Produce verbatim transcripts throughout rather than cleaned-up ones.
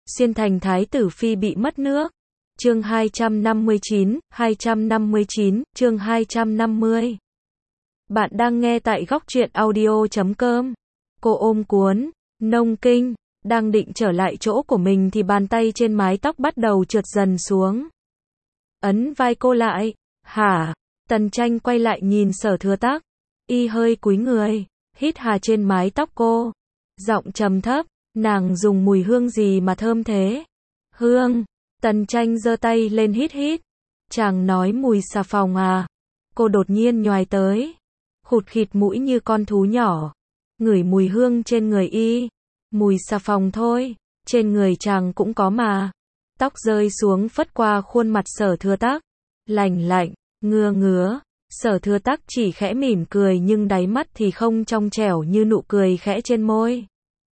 Xuyên thành thái tử phi bị mất nước. Chương hai trăm năm mươi chín, hai trăm năm mươi chín, chương hai trăm năm mươi. Bạn đang nghe tại góc truyện audio chấm com. Cô ôm cuốn Nông Kinh, đang định trở lại chỗ của mình thì bàn tay trên mái tóc bắt đầu trượt dần xuống. Ấn vai cô lại. Hả? Tần Tranh quay lại nhìn Sở Thừa Tắc. Y hơi cúi người, hít hà trên mái tóc cô. Giọng trầm thấp, nàng dùng mùi hương gì mà thơm thế? Hương. Tần Tranh giơ tay lên hít hít. Chàng nói mùi xà phòng à? Cô đột nhiên nhoài tới, khụt khịt mũi như con thú nhỏ. Ngửi mùi hương trên người y. Mùi xà phòng thôi, trên người chàng cũng có mà. Tóc rơi xuống phất qua khuôn mặt Sở Thừa Tắc. Lành lạnh, ngứa ngứa. Sở Thừa Tắc chỉ khẽ mỉm cười nhưng đáy mắt thì không trong trẻo như nụ cười khẽ trên môi.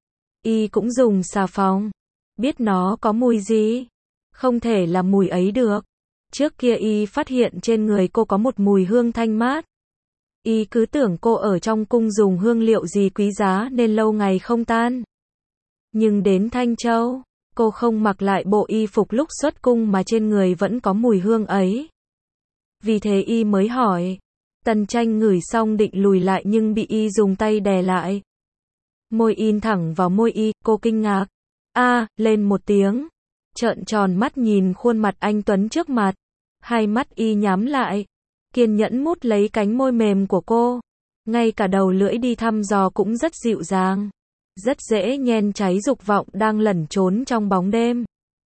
Y cũng dùng xà phòng. Biết nó có mùi gì? Không thể là mùi ấy được. Trước kia y phát hiện trên người cô có một mùi hương thanh mát. Y cứ tưởng cô ở trong cung dùng hương liệu gì quý giá nên lâu ngày không tan. Nhưng đến Thanh Châu, cô không mặc lại bộ y phục lúc xuất cung mà trên người vẫn có mùi hương ấy. Vì thế y mới hỏi. Tần Tranh ngửi xong định lùi lại nhưng bị y dùng tay đè lại. Môi in thẳng vào môi y, cô kinh ngạc. A, lên một tiếng. Trợn tròn mắt nhìn khuôn mặt anh tuấn trước mặt. Hai mắt y nhắm lại. Kiên nhẫn mút lấy cánh môi mềm của cô. Ngay cả đầu lưỡi đi thăm dò cũng rất dịu dàng. Rất dễ nhen cháy dục vọng đang lẩn trốn trong bóng đêm.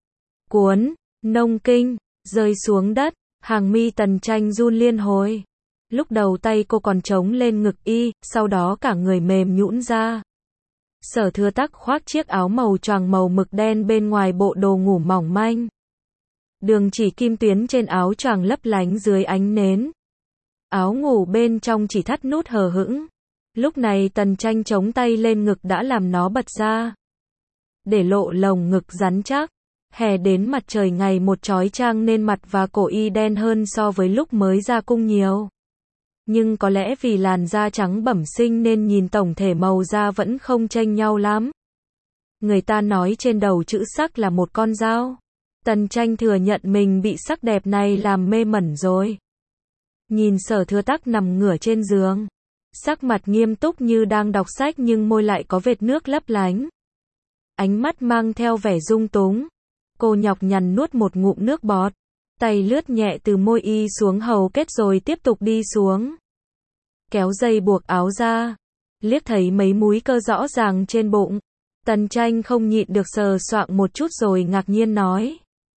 Cuốn Nông Kinh rơi xuống đất, hàng mi Tần Tranh run liên hồi. Lúc đầu tay cô còn chống lên ngực y, sau đó cả người mềm nhũn ra. Sở Thừa Tắc khoác chiếc áo màu choàng màu mực đen bên ngoài bộ đồ ngủ mỏng manh. Đường chỉ kim tuyến trên áo choàng lấp lánh dưới ánh nến. Áo ngủ bên trong chỉ thắt nút hờ hững. Lúc này Tần Tranh chống tay lên ngực đã làm nó bật ra. Để lộ lồng ngực rắn chắc. Hè đến mặt trời ngày một chói chang nên mặt và cổ y đen hơn so với lúc mới ra cung nhiều. Nhưng có lẽ vì làn da trắng bẩm sinh nên nhìn tổng thể màu da vẫn không chênh nhau lắm. Người ta nói trên đầu chữ sắc là một con dao. Tần Tranh thừa nhận mình bị sắc đẹp này làm mê mẩn rồi. Nhìn Sở Thừa Tắc nằm ngửa trên giường. Sắc mặt nghiêm túc như đang đọc sách nhưng môi lại có vệt nước lấp lánh. Ánh mắt mang theo vẻ dung túng. Cô nhọc nhằn nuốt một ngụm nước bọt. Tay lướt nhẹ từ môi y xuống hầu kết rồi tiếp tục đi xuống. Kéo dây buộc áo ra. Liếc thấy mấy múi cơ rõ ràng trên bụng. Tần Tranh không nhịn được sờ soạng một chút rồi ngạc nhiên nói.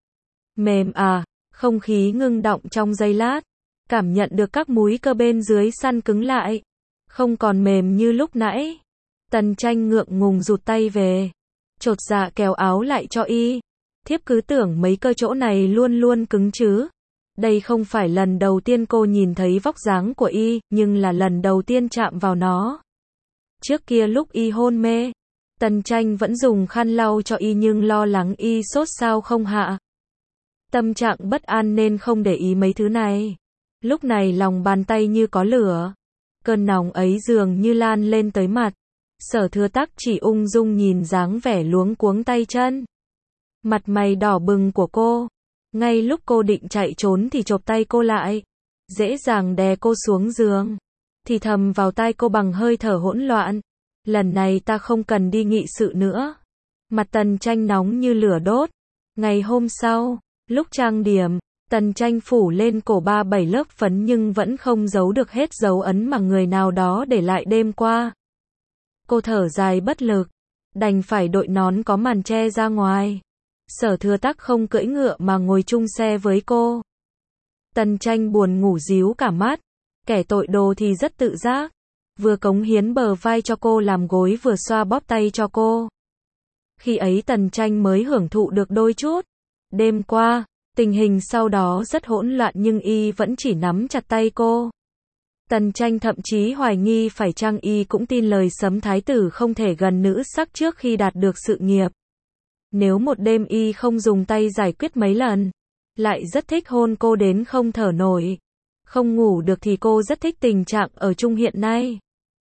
Mềm à? Không khí ngưng động trong giây lát. Cảm nhận được các múi cơ bên dưới săn cứng lại. Không còn mềm như lúc nãy. Tần Tranh ngượng ngùng rụt tay về. Chột dạ kéo áo lại cho y. Thiếp cứ tưởng mấy cơ chỗ này luôn luôn cứng chứ. Đây không phải lần đầu tiên cô nhìn thấy vóc dáng của y, nhưng là lần đầu tiên chạm vào nó. Trước kia lúc y hôn mê, Tần Tranh vẫn dùng khăn lau cho y nhưng lo lắng y sốt sao không hạ. Tâm trạng bất an nên không để ý mấy thứ này. Lúc này lòng bàn tay như có lửa. Cơn nóng ấy dường như lan lên tới mặt. Sở Thừa Tắc chỉ ung dung nhìn dáng vẻ luống cuống tay chân. Mặt mày đỏ bừng của cô. Ngay lúc cô định chạy trốn thì chộp tay cô lại. Dễ dàng đè cô xuống giường. Thì thầm vào tai cô bằng hơi thở hỗn loạn. Lần này ta không cần đi nghị sự nữa. Mặt Tần Tranh nóng như lửa đốt. Ngày hôm sau, lúc trang điểm, Tần Tranh phủ lên cổ ba bảy lớp phấn nhưng vẫn không giấu được hết dấu ấn mà người nào đó để lại đêm qua. Cô thở dài bất lực. Đành phải đội nón có màn che ra ngoài. Sở Thừa Tắc không cưỡi ngựa mà ngồi chung xe với cô. Tần Tranh buồn ngủ díu cả mắt. Kẻ tội đồ thì rất tự giác. Vừa cống hiến bờ vai cho cô làm gối vừa xoa bóp tay cho cô. Khi ấy Tần Tranh mới hưởng thụ được đôi chút. Đêm qua, tình hình sau đó rất hỗn loạn nhưng y vẫn chỉ nắm chặt tay cô. Tần Tranh thậm chí hoài nghi phải chăng y cũng tin lời sấm thái tử không thể gần nữ sắc trước khi đạt được sự nghiệp. Nếu một đêm y không dùng tay giải quyết mấy lần, lại rất thích hôn cô đến không thở nổi. Không ngủ được thì cô rất thích tình trạng ở chung hiện nay.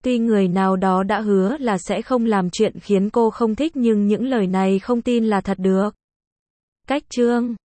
Tuy người nào đó đã hứa là sẽ không làm chuyện khiến cô không thích nhưng những lời này không tin là thật được. Cách chương